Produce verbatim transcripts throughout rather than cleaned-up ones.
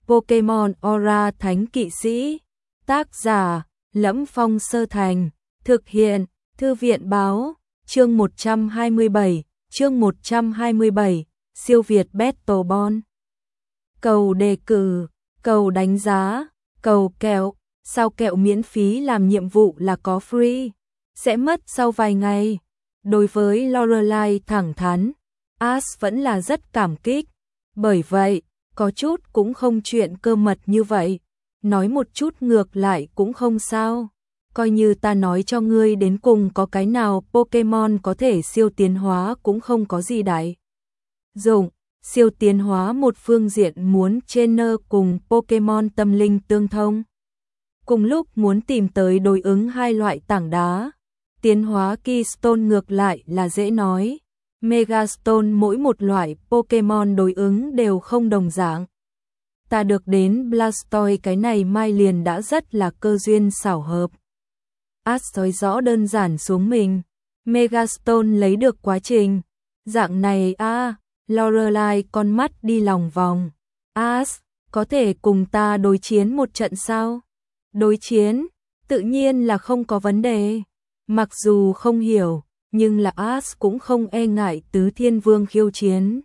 Pokemon Aura Thánh Kỵ Sĩ. Tác giả: Lẫm Phong Sơ Thành. Thực hiện: Thư viện báo. Chương một trăm hai mươi bảy, chương một trăm hai mươi bảy, siêu Việt Battle Ball. Cầu đề cử, cầu đánh giá, cầu kẹo, sao kẹo miễn phí làm nhiệm vụ là có free, sẽ mất sau vài ngày. Đối với Lorelai thẳng thắn, Ash vẫn là rất cảm kích, bởi vậy, có chút cũng không chuyện cơ mật như vậy, nói một chút ngược lại cũng không sao. Coi như ta nói cho ngươi đến cùng có cái nào Pokemon có thể siêu tiến hóa cũng không có gì đại dụng. Siêu tiến hóa một phương diện muốn trainer cùng Pokemon tâm linh tương thông. Cùng lúc muốn tìm tới đối ứng hai loại tảng đá. Tiến hóa Keystone ngược lại là dễ nói. Megastone mỗi một loại Pokemon đối ứng đều không đồng dạng. Ta được đến Blastoise cái này mai liền đã rất là cơ duyên xảo hợp. Ash nói rõ đơn giản xuống mình. Megastone lấy được quá trình. Dạng này a à, Lorelai con mắt đi lòng vòng. Ash, có thể cùng ta đối chiến một trận sao? Đối chiến, tự nhiên là không có vấn đề. Mặc dù không hiểu, nhưng là Ash cũng không e ngại Tứ Thiên Vương khiêu chiến.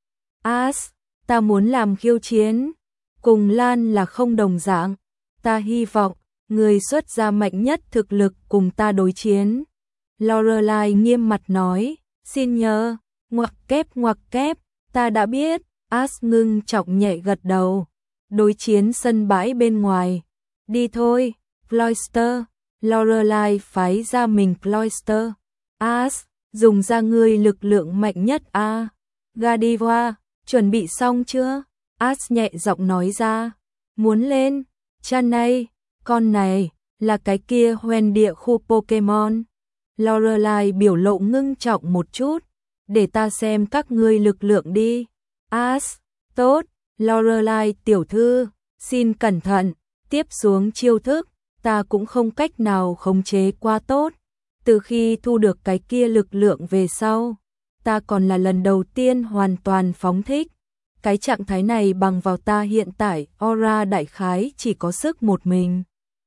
Ash, ta muốn làm khiêu chiến. Cùng Lan là không đồng dạng. Ta hy vọng người xuất ra mạnh nhất thực lực cùng ta đối chiến. Lorelai nghiêm mặt nói, xin nhờ, ngoặc kép ngoặc kép, ta đã biết. Ash ngưng trọng nhẹ gật đầu. Đối chiến sân bãi bên ngoài. Đi thôi, Cloyster. Lorelai phái ra mình Cloyster. Ash, dùng ra ngươi lực lượng mạnh nhất a. À. Gardevoir, chuẩn bị xong chưa? Ash nhẹ giọng nói ra. Muốn lên, Chanay. Con này, là cái kia hoen địa khu Pokemon. Lorelai biểu lộ ngưng trọng một chút. Để ta xem các ngươi lực lượng đi. Ash, tốt. Lorelai tiểu thư, xin cẩn thận. Tiếp xuống chiêu thức, ta cũng không cách nào khống chế quá tốt. Từ khi thu được cái kia lực lượng về sau, ta còn là lần đầu tiên hoàn toàn phóng thích. Cái trạng thái này bằng vào ta hiện tại, aura đại khái chỉ có sức một mình.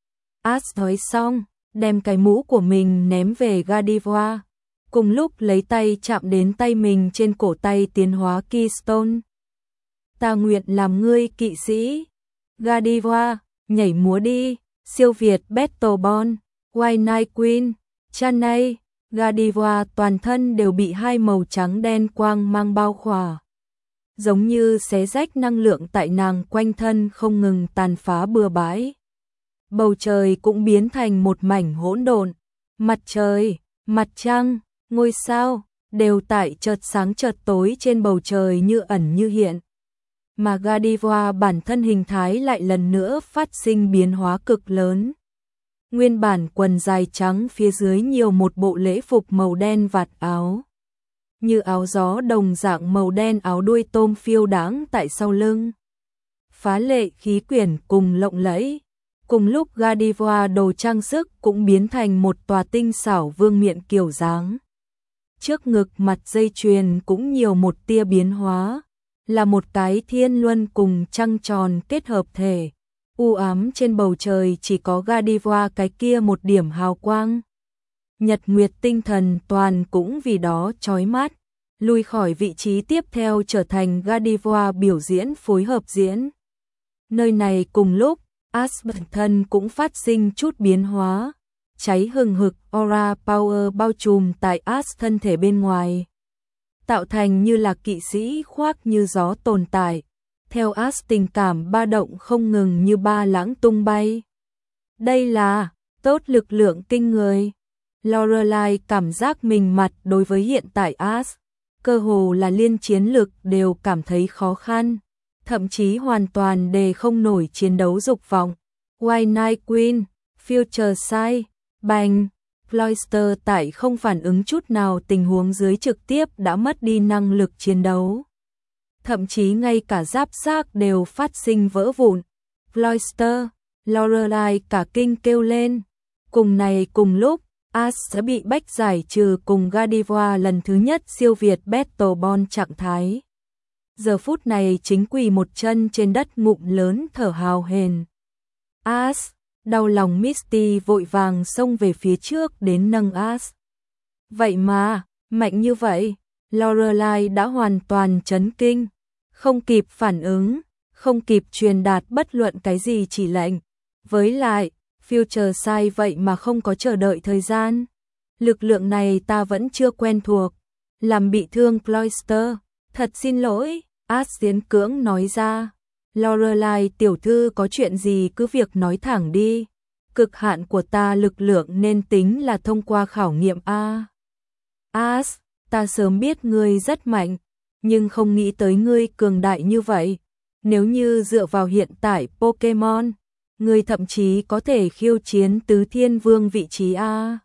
Ash nói xong, đem cái mũ của mình ném về Gardevoir, cùng lúc lấy tay chạm đến tay mình trên cổ tay tiến hóa Keystone. Ta nguyện làm ngươi kỵ sĩ. Gardevoir, nhảy múa đi, siêu Việt Battle Ball, White Night Queen, Chanay. Gardevoir toàn thân đều bị hai màu trắng đen quang mang bao khỏa. Giống như xé rách năng lượng tại nàng quanh thân không ngừng tàn phá bừa bãi. Bầu trời cũng biến thành một mảnh hỗn độn. Mặt trời, mặt trăng, ngôi sao, đều tại chợt sáng chợt tối trên bầu trời như ẩn như hiện. Mà Gardevoir bản thân hình thái lại lần nữa phát sinh biến hóa cực lớn. Nguyên bản quần dài trắng phía dưới nhiều một bộ lễ phục màu đen vạt áo. Như áo gió đồng dạng màu đen áo đuôi tôm phiêu đãng tại sau lưng. Phá lệ khí quyển cùng lộng lẫy. Cùng lúc Gardevoir đồ trang sức cũng biến thành một tòa tinh xảo vương miện kiểu dáng. Trước ngực mặt dây chuyền cũng nhiều một tia biến hóa. Là một cái thiên luân cùng trăng tròn kết hợp thể. U ám trên bầu trời chỉ có Gardevoir cái kia một điểm hào quang. Nhật nguyệt tinh thần toàn cũng vì đó chói mắt. Lui khỏi vị trí tiếp theo trở thành Gardevoir biểu diễn phối hợp diễn. Nơi này cùng lúc, Ash bản thân cũng phát sinh chút biến hóa. Cháy hừng hực aura power bao trùm tại Ash thân thể bên ngoài. Tạo thành như là kỵ sĩ khoác như gió tồn tại. Theo Ash tình cảm ba động không ngừng như ba lãng tung bay. Đây là tốt lực lượng kinh người. Lorelai cảm giác mình mặt đối với hiện tại Ash. Cơ hồ là liên chiến lực đều cảm thấy khó khăn. Thậm chí hoàn toàn đề không nổi chiến đấu dục vọng. White Night Queen, Future Sight, bành. Cloyster tại không phản ứng chút nào tình huống dưới trực tiếp đã mất đi năng lực chiến đấu. Thậm chí ngay cả giáp xác đều phát sinh vỡ vụn. Cloyster, Lorelai cả kinh kêu lên. Cùng này cùng lúc, Ash sẽ bị bách giải trừ cùng Gardevoir lần thứ nhất siêu Việt Battle Ball trạng thái. giờ phút này chính quỳ một chân trên đất ngụm lớn thở hào hển. As, đau lòng Misty vội vàng xông về phía trước đến nâng As. Vậy mà, mạnh như vậy, Lorelai đã hoàn toàn chấn kinh, không kịp phản ứng, không kịp truyền đạt bất luận cái gì chỉ lệnh. Với lại, Future Sight vậy mà không có chờ đợi thời gian. Lực lượng này ta vẫn chưa quen thuộc. Làm bị thương Cloister, thật xin lỗi, As diễn cưỡng nói ra. Lorelai tiểu thư có chuyện gì cứ việc nói thẳng đi. Cực hạn của ta lực lượng nên tính là thông qua khảo nghiệm A. As, ta sớm biết ngươi rất mạnh, nhưng không nghĩ tới ngươi cường đại như vậy. Nếu như dựa vào hiện tại Pokemon, ngươi thậm chí có thể khiêu chiến Tứ Thiên Vương vị trí A.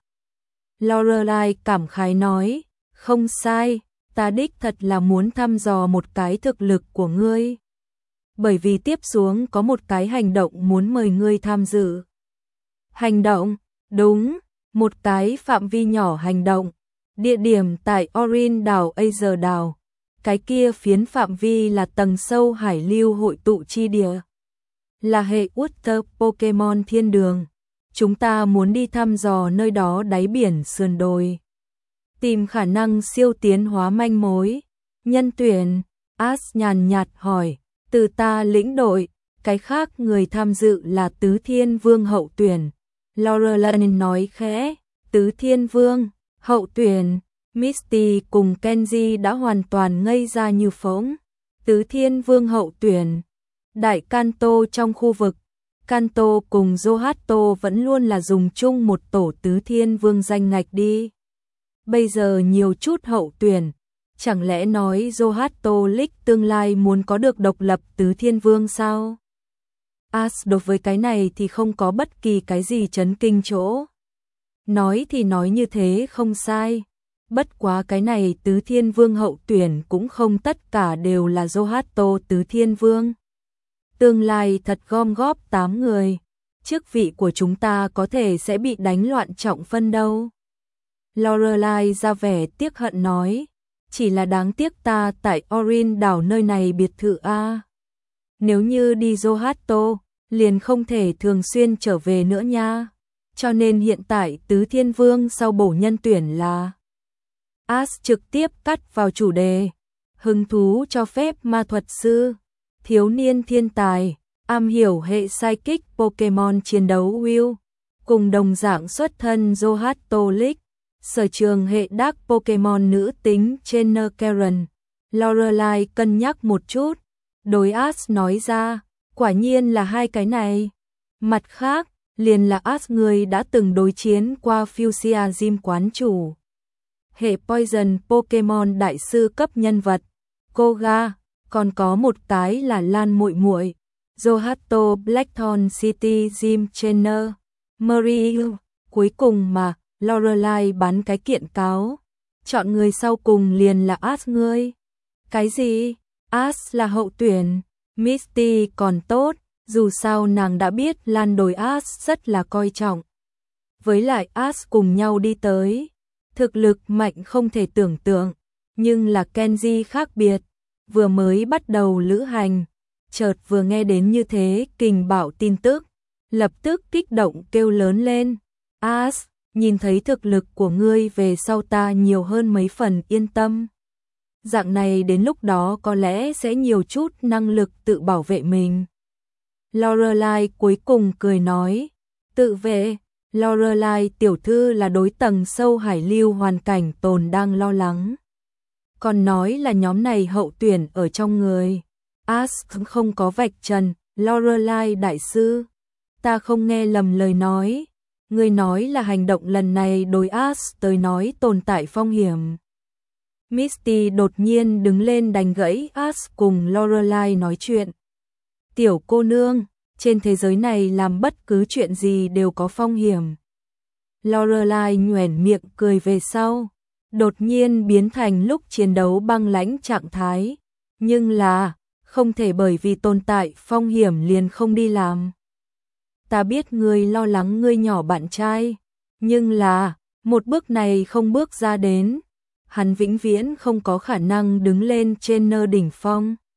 Lorelai cảm khái nói, không sai, ta đích thật là muốn thăm dò một cái thực lực của ngươi. Bởi vì tiếp xuống có một cái hành động muốn mời ngươi tham dự. Hành động, đúng, một cái phạm vi nhỏ hành động. Địa điểm tại Orin đảo Azer đảo. Cái kia phiến phạm vi là tầng sâu hải lưu hội tụ chi địa. Là hệ Water Pokemon thiên đường. Chúng ta muốn đi thăm dò nơi đó đáy biển sườn đồi. Tìm khả năng siêu tiến hóa manh mối. Nhân tuyển, As nhàn nhạt hỏi, từ ta lĩnh đội, cái khác người tham dự là Tứ Thiên Vương hậu tuyển. Lorelai nói khẽ, Tứ Thiên Vương, hậu tuyển. Misty cùng Kenji đã hoàn toàn ngây ra như phỗng. Tứ Thiên Vương hậu tuyển. Đại Kanto trong khu vực. Kanto cùng Johto vẫn luôn là dùng chung một tổ Tứ Thiên Vương danh ngạch đi. Bây giờ nhiều chút hậu tuyển. Chẳng lẽ nói Johto League tương lai muốn có được độc lập Tứ Thiên Vương sao? As đối với cái này thì không có bất kỳ cái gì chấn kinh chỗ. Nói thì nói như thế không sai. Bất quá cái này Tứ Thiên Vương hậu tuyển cũng không tất cả đều là Johto Tứ Thiên Vương. Tương lai thật gom góp tám người. Chức vị của chúng ta có thể sẽ bị đánh loạn trọng phân đâu. Lorelai ra vẻ tiếc hận nói. Chỉ là đáng tiếc ta tại Orin đảo nơi này biệt thự A. Nếu như đi Johto, liền không thể thường xuyên trở về nữa nha. Cho nên hiện tại Tứ Thiên Vương sau bổ nhân tuyển là... As trực tiếp cắt vào chủ đề. Hứng thú cho phép ma thuật sư. Thiếu niên thiên tài. Am hiểu hệ psychic Pokemon chiến đấu Will. Cùng đồng dạng xuất thân Johto League. Sở trường hệ Dark Pokemon nữ tính Trainer Karen. Lorelai cân nhắc một chút. Đối As nói ra. Quả nhiên là hai cái này. Mặt khác, liền là As người đã từng đối chiến qua Fuchsia Gym quán chủ. Hệ Poison Pokemon đại sư cấp nhân vật. Koga, còn có một cái là Lan muội muội. Johto Blackthorn City Gym Trainer. Marie, cuối cùng mà Lorelai bán cái kiện cáo. Chọn người sau cùng liền là As ngươi. Cái gì? As là hậu tuyển. Misty còn tốt, dù sao nàng đã biết Lan đối As rất là coi trọng. Với lại As cùng nhau đi tới. Thực lực mạnh không thể tưởng tượng. Nhưng là Kenji khác biệt. Vừa mới bắt đầu lữ hành. Chợt vừa nghe đến như thế kình bạo tin tức. Lập tức kích động kêu lớn lên. As, nhìn thấy thực lực của ngươi về sau ta nhiều hơn mấy phần yên tâm. Dạng này đến lúc đó có lẽ sẽ nhiều chút năng lực tự bảo vệ mình. Lorelai cuối cùng cười nói. Tự vệ, Lorelai tiểu thư là đối tầng sâu hải lưu hoàn cảnh tồn đang lo lắng. Còn nói là nhóm này hậu tuyển ở trong người. As không có vạch trần, Lorelai đại sư. Ta không nghe lầm lời nói. Người nói là hành động lần này đối As tới nói tồn tại phong hiểm. Misty đột nhiên đứng lên đánh gãy As cùng Lorelai nói chuyện. Tiểu cô nương, trên thế giới này làm bất cứ chuyện gì đều có phong hiểm. Lorelai nhoẻn miệng cười về sau, đột nhiên biến thành lúc chiến đấu băng lãnh trạng thái. Nhưng là, không thể bởi vì tồn tại phong hiểm liền không đi làm. Ta biết ngươi lo lắng ngươi nhỏ bạn trai, nhưng là, một bước này không bước ra đến. Hắn vĩnh viễn không có khả năng đứng lên trên nơ đỉnh phong.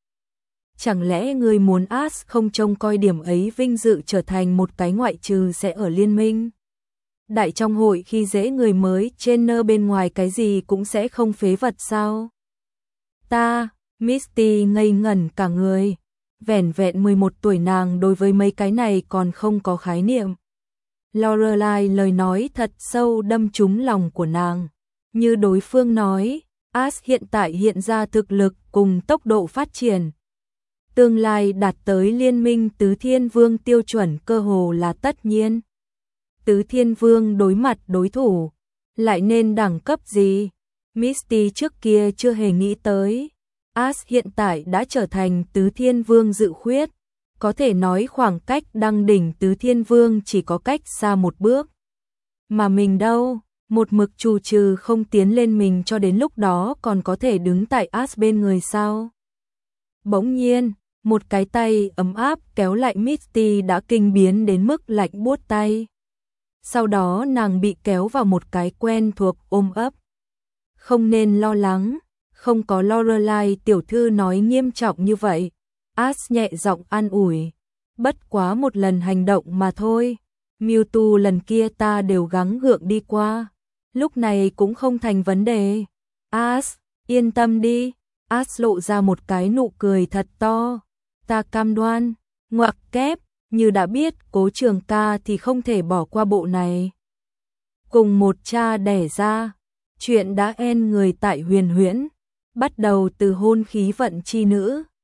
chẳng lẽ ngươi muốn As không trông coi điểm ấy vinh dự trở thành một cái ngoại trừ sẽ ở liên minh? Đại trong hội khi dễ người mới trên nơ bên ngoài cái gì cũng sẽ không phế vật sao? Ta, Misty ngây ngẩn cả người, vẻn vẹn mười một tuổi nàng đối với mấy cái này còn không có khái niệm. Lorelai lời nói thật sâu đâm trúng lòng của nàng, như đối phương nói, As hiện tại hiện ra thực lực cùng tốc độ phát triển. Tương lai đạt tới liên minh Tứ Thiên Vương tiêu chuẩn cơ hồ là tất nhiên. Tứ Thiên Vương đối mặt đối thủ, lại nên đẳng cấp gì? Misty trước kia chưa hề nghĩ tới. As hiện tại đã trở thành Tứ Thiên Vương dự khuyết, có thể nói khoảng cách đăng đỉnh Tứ Thiên Vương chỉ có cách xa một bước. Mà mình đâu, một mực trù trừ không tiến lên, mình cho đến lúc đó còn có thể đứng tại As bên người sao? Bỗng nhiên, một cái tay ấm áp kéo lại Misty đã kinh biến đến mức lạnh buốt tay. Sau đó nàng bị kéo vào một cái quen thuộc ôm ấp. Không nên lo lắng, không có Lorelai tiểu thư nói nghiêm trọng như vậy. As nhẹ giọng an ủi, bất quá một lần hành động mà thôi. Mewtwo lần kia ta đều gắng gượng đi qua, lúc này cũng không thành vấn đề. As, yên tâm đi. As lộ ra một cái nụ cười thật to. Ta cam đoan, ngoặc kép, như đã biết Cố Trường Ca thì không thể bỏ qua bộ này. Cùng một cha đẻ ra, chuyện đã en người tại Huyền Huyễn, bắt đầu từ hôn khí vận chi nữ.